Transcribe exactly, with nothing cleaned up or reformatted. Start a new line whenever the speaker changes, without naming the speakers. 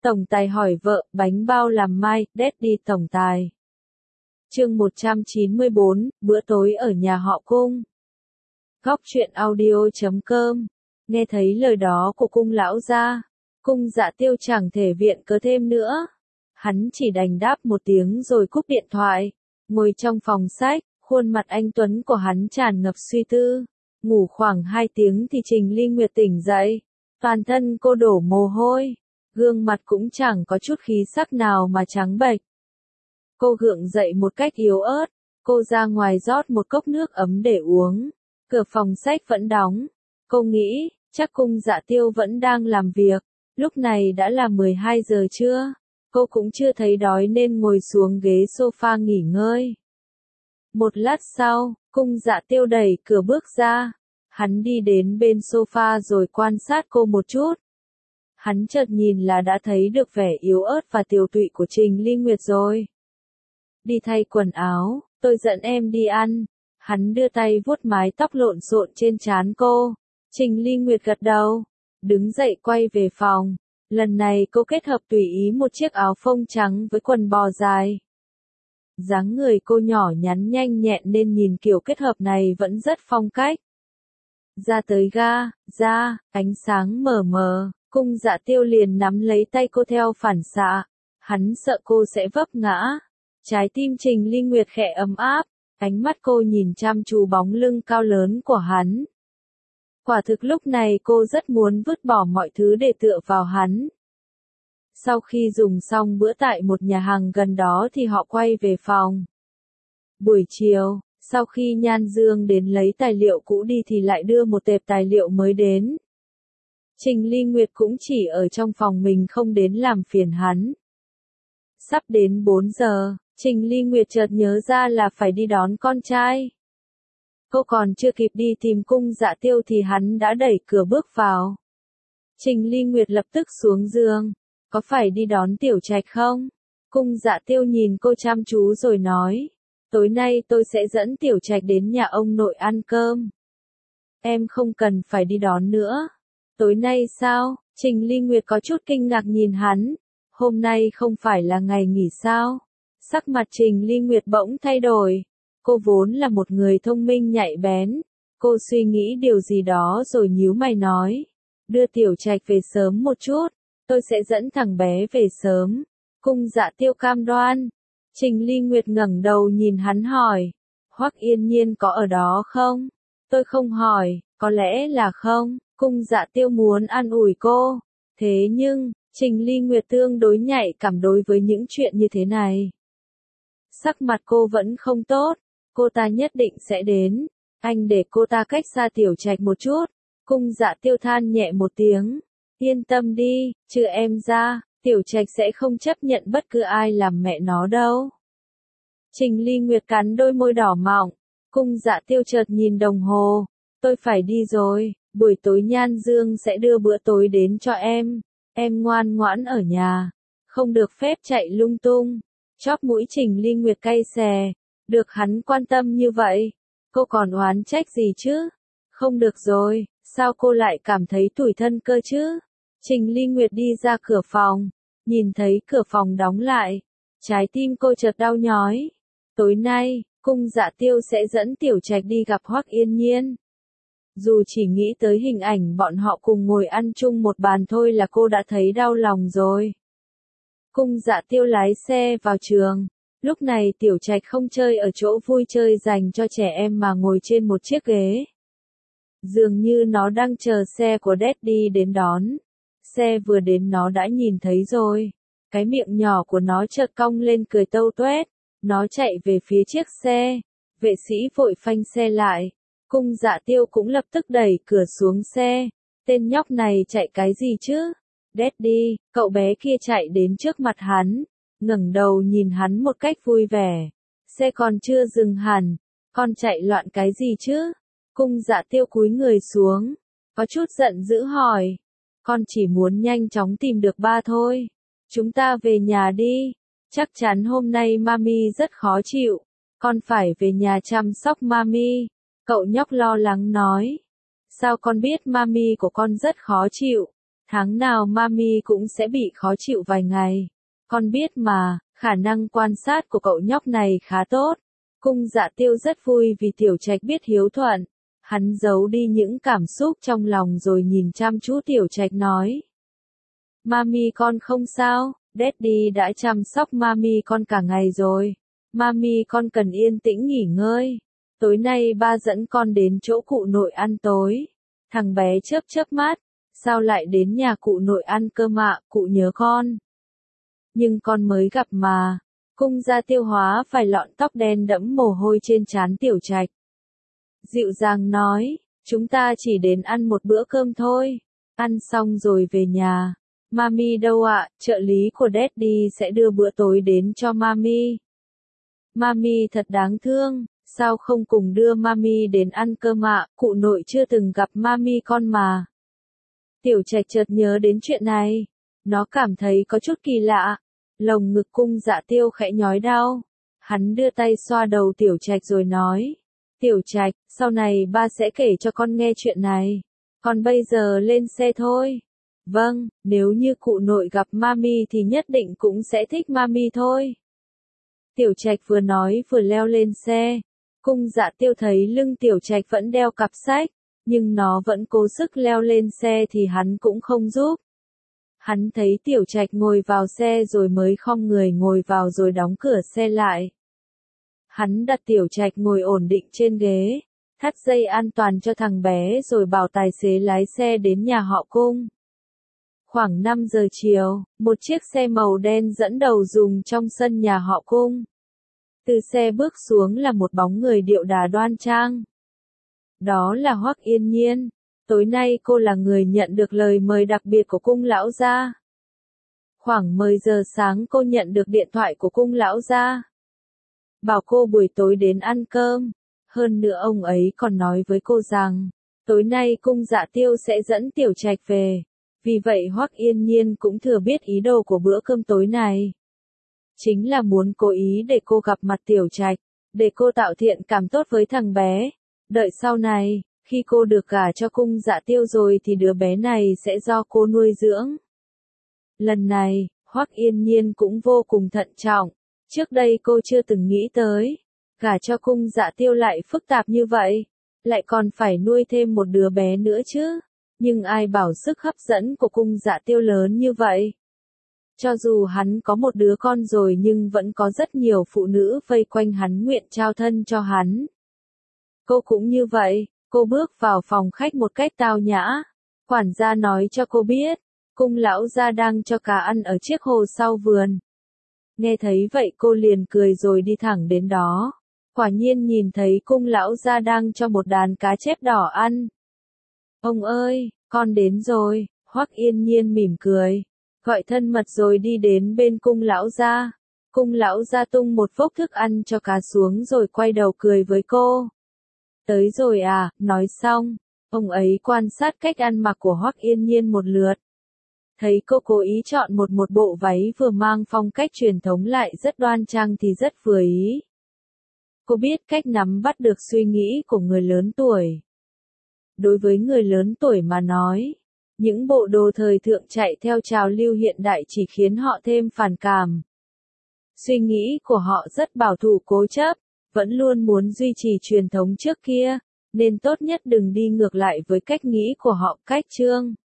Tổng tài hỏi vợ, bánh bao làm mai, Daddy tổng tài. Chương một trăm chín mươi bốn, bữa tối ở nhà họ Cung. Góc truyện audio chấm com. Nghe thấy lời đó của Cung lão gia, Cung Dạ Tiêu chẳng thể viện cớ thêm nữa. Hắn chỉ đành đáp một tiếng rồi cúp điện thoại. Ngồi trong phòng sách, khuôn mặt anh tuấn của hắn tràn ngập suy tư. Ngủ khoảng hai tiếng thì Trình Ly Nguyệt tỉnh dậy. Toàn thân cô đổ mồ hôi. Gương mặt cũng chẳng có chút khí sắc nào mà trắng bệch. Cô gượng dậy một cách yếu ớt. Cô ra ngoài rót một cốc nước ấm để uống. Cửa phòng sách vẫn đóng. Cô nghĩ, chắc Cung Dạ Tiêu vẫn đang làm việc. Lúc này đã là mười hai giờ trưa. Cô cũng chưa thấy đói nên ngồi xuống ghế sofa nghỉ ngơi. Một lát sau, Cung Dạ Tiêu đẩy cửa bước ra. Hắn đi đến bên sofa rồi quan sát cô một chút. Hắn chợt nhìn là đã thấy được vẻ yếu ớt và tiều tụy của Trình Ly Nguyệt rồi. Đi thay quần áo, tôi dẫn em đi ăn. Hắn đưa tay vuốt mái tóc lộn xộn trên trán cô. Trình Ly Nguyệt gật đầu, đứng dậy quay về phòng. Lần này cô kết hợp tùy ý một chiếc áo phông trắng với quần bò dài. Dáng người cô nhỏ nhắn nhanh nhẹn nên nhìn kiểu kết hợp này vẫn rất phong cách. Ra tới ga, ra, ánh sáng mờ mờ, Cung Dạ Tiêu liền nắm lấy tay cô theo phản xạ. Hắn sợ cô sẽ vấp ngã. Trái tim Trình Ly Nguyệt khẽ ấm áp, ánh mắt cô nhìn chăm chú bóng lưng cao lớn của hắn. Quả thực lúc này cô rất muốn vứt bỏ mọi thứ để tựa vào hắn. Sau khi dùng xong bữa tại một nhà hàng gần đó thì họ quay về phòng. Buổi chiều, sau khi Nhan Dương đến lấy tài liệu cũ đi thì lại đưa một tệp tài liệu mới đến. Trình Ly Nguyệt cũng chỉ ở trong phòng mình không đến làm phiền hắn. Sắp đến bốn giờ, Trình Ly Nguyệt chợt nhớ ra là phải đi đón con trai. Cô còn chưa kịp đi tìm Cung Dạ Tiêu thì hắn đã đẩy cửa bước vào. Trình Ly Nguyệt lập tức xuống giường. Có phải đi đón Tiểu Trạch không? Cung Dạ Tiêu nhìn cô chăm chú rồi nói. Tối nay tôi sẽ dẫn Tiểu Trạch đến nhà ông nội ăn cơm. Em không cần phải đi đón nữa. Tối nay sao? Trình Ly Nguyệt có chút kinh ngạc nhìn hắn. Hôm nay không phải là ngày nghỉ sao? Sắc mặt Trình Ly Nguyệt bỗng thay đổi. Cô vốn là một người thông minh nhạy bén. Cô suy nghĩ điều gì đó rồi nhíu mày nói. Đưa Tiểu Trạch về sớm một chút. Tôi sẽ dẫn thằng bé về sớm. Cung Dạ Tiêu cam đoan. Trình Ly Nguyệt ngẩng đầu nhìn hắn hỏi. Hoắc Yên Nhiên có ở đó không? Tôi không hỏi, có lẽ là không. Cung Dạ Tiêu muốn an ủi cô. Thế nhưng, Trình Ly Nguyệt tương đối nhạy cảm đối với những chuyện như thế này. Sắc mặt cô vẫn không tốt. Cô ta nhất định sẽ đến. Anh để cô ta cách xa Tiểu Trạch một chút. Cung Dạ Tiêu than nhẹ một tiếng. Yên tâm đi, trừ em ra, Tiểu Trạch sẽ không chấp nhận bất cứ ai làm mẹ nó đâu. Trình Ly Nguyệt cắn đôi môi đỏ mọng. Cung Dạ Tiêu chợt nhìn đồng hồ. Tôi phải đi rồi, buổi tối Nhan Dương sẽ đưa bữa tối đến cho em. Em ngoan ngoãn ở nhà. Không được phép chạy lung tung. Chóp mũi Trình Ly Nguyệt cay xè. Được hắn quan tâm như vậy. Cô còn oán trách gì chứ? Không được rồi, sao cô lại cảm thấy tủi thân cơ chứ? Trình Ly Nguyệt đi ra cửa phòng. Nhìn thấy cửa phòng đóng lại. Trái tim cô chợt đau nhói. Tối nay, Cung Dạ Tiêu sẽ dẫn Tiểu Trạch đi gặp Hoắc Yên Nhiên. Dù chỉ nghĩ tới hình ảnh bọn họ cùng ngồi ăn chung một bàn thôi là cô đã thấy đau lòng rồi. Cung Dạ Tiêu lái xe vào trường. Lúc này Tiểu Trạch không chơi ở chỗ vui chơi dành cho trẻ em mà ngồi trên một chiếc ghế. Dường như nó đang chờ xe của Daddy đến đón. Xe vừa đến nó đã nhìn thấy rồi. Cái miệng nhỏ của nó chợt cong lên cười tâu tuét. Nó chạy về phía chiếc xe. Vệ sĩ vội phanh xe lại. Cung Dạ Tiêu cũng lập tức đẩy cửa xuống xe. Tên nhóc này chạy cái gì chứ? Daddy, cậu bé kia chạy đến trước mặt hắn. Ngẩng đầu nhìn hắn một cách vui vẻ. Xe còn chưa dừng hẳn. Con chạy loạn cái gì chứ? Cung Dạ Tiêu cúi người xuống. Có chút giận dữ hỏi. Con chỉ muốn nhanh chóng tìm được ba thôi. Chúng ta về nhà đi. Chắc chắn hôm nay Mami rất khó chịu. Con phải về nhà chăm sóc Mami. Cậu nhóc lo lắng nói. Sao con biết Mami của con rất khó chịu? Tháng nào mami cũng sẽ bị khó chịu vài ngày. Con biết mà, khả năng quan sát của cậu nhóc này khá tốt. Cung Dạ Tiêu rất vui vì Tiểu Trạch biết hiếu thuận. Hắn giấu đi những cảm xúc trong lòng rồi nhìn chăm chú Tiểu Trạch nói. Mami con không sao, Daddy đã chăm sóc mami con cả ngày rồi. Mami con cần yên tĩnh nghỉ ngơi. Tối nay ba dẫn con đến chỗ cụ nội ăn tối. Thằng bé chớp chớp mắt. Sao lại đến nhà cụ nội ăn cơm ạ, cụ nhớ con. Nhưng con mới gặp mà. Cung Gia Tiêu hóa vài lọn tóc đen đẫm mồ hôi trên trán Tiểu Trạch. Dịu dàng nói, chúng ta chỉ đến ăn một bữa cơm thôi. Ăn xong rồi về nhà. Mami đâu ạ, trợ lý của Daddy sẽ đưa bữa tối đến cho Mami. Mami thật đáng thương, sao không cùng đưa Mami đến ăn cơm ạ, cụ nội chưa từng gặp Mami con mà. Tiểu Trạch chợt nhớ đến chuyện này. Nó cảm thấy có chút kỳ lạ. Lồng ngực Cung Dạ Tiêu khẽ nhói đau. Hắn đưa tay xoa đầu Tiểu Trạch rồi nói. Tiểu Trạch, sau này ba sẽ kể cho con nghe chuyện này. Còn bây giờ lên xe thôi. Vâng, nếu như cụ nội gặp Mami thì nhất định cũng sẽ thích Mami thôi. Tiểu Trạch vừa nói vừa leo lên xe. Cung Dạ Tiêu thấy lưng Tiểu Trạch vẫn đeo cặp sách, nhưng nó vẫn cố sức leo lên xe thì hắn cũng không giúp. Hắn thấy Tiểu Trạch ngồi vào xe rồi mới khom người ngồi vào rồi đóng cửa xe lại. Hắn đặt Tiểu Trạch ngồi ổn định trên ghế, thắt dây an toàn cho thằng bé rồi bảo tài xế lái xe đến nhà họ Cung. Khoảng năm giờ chiều, một chiếc xe màu đen dẫn đầu dùng trong sân nhà họ Cung. Từ xe bước xuống là một bóng người điệu đà đoan trang. Đó là Hoắc Yên Nhiên. Tối nay cô là người nhận được lời mời đặc biệt của Cung lão gia. Khoảng mười giờ sáng cô nhận được điện thoại của Cung lão gia. Bảo cô buổi tối đến ăn cơm. Hơn nữa ông ấy còn nói với cô rằng, tối nay Cung Dạ Tiêu sẽ dẫn Tiểu Trạch về. Vì vậy Hoắc Yên Nhiên cũng thừa biết ý đồ của bữa cơm tối này. Chính là muốn cố ý để cô gặp mặt Tiểu Trạch, để cô tạo thiện cảm tốt với thằng bé. Đợi sau này, khi cô được gả cho Cung Dạ Tiêu rồi thì đứa bé này sẽ do cô nuôi dưỡng. Lần này, Hoắc Yên Nhiên cũng vô cùng thận trọng. Trước đây cô chưa từng nghĩ tới, gả cho Cung Dạ Tiêu lại phức tạp như vậy, lại còn phải nuôi thêm một đứa bé nữa chứ. Nhưng ai bảo sức hấp dẫn của Cung Dạ Tiêu lớn như vậy. Cho dù hắn có một đứa con rồi nhưng vẫn có rất nhiều phụ nữ vây quanh hắn nguyện trao thân cho hắn. Cô cũng như vậy, cô bước vào phòng khách một cách tao nhã. Quản gia nói cho cô biết, Cung lão gia đang cho cá ăn ở chiếc hồ sau vườn. Nghe thấy vậy cô liền cười rồi đi thẳng đến đó. Quả nhiên nhìn thấy Cung lão gia đang cho một đàn cá chép đỏ ăn. Ông ơi, con đến rồi, Hoắc Yên Nhiên mỉm cười, gọi thân mật rồi đi đến bên Cung lão gia. Cung lão gia tung một vốc thức ăn cho cá xuống rồi quay đầu cười với cô. Tới rồi à, nói xong, ông ấy quan sát cách ăn mặc của Hoắc Yên Nhiên một lượt. Thấy cô cố ý chọn một một bộ váy vừa mang phong cách truyền thống lại rất đoan trang thì rất vừa ý. Cô biết cách nắm bắt được suy nghĩ của người lớn tuổi. Đối với người lớn tuổi mà nói, những bộ đồ thời thượng chạy theo trào lưu hiện đại chỉ khiến họ thêm phản cảm. Suy nghĩ của họ rất bảo thủ cố chấp, vẫn luôn muốn duy trì truyền thống trước kia, nên tốt nhất đừng đi ngược lại với cách nghĩ của họ. Cách chương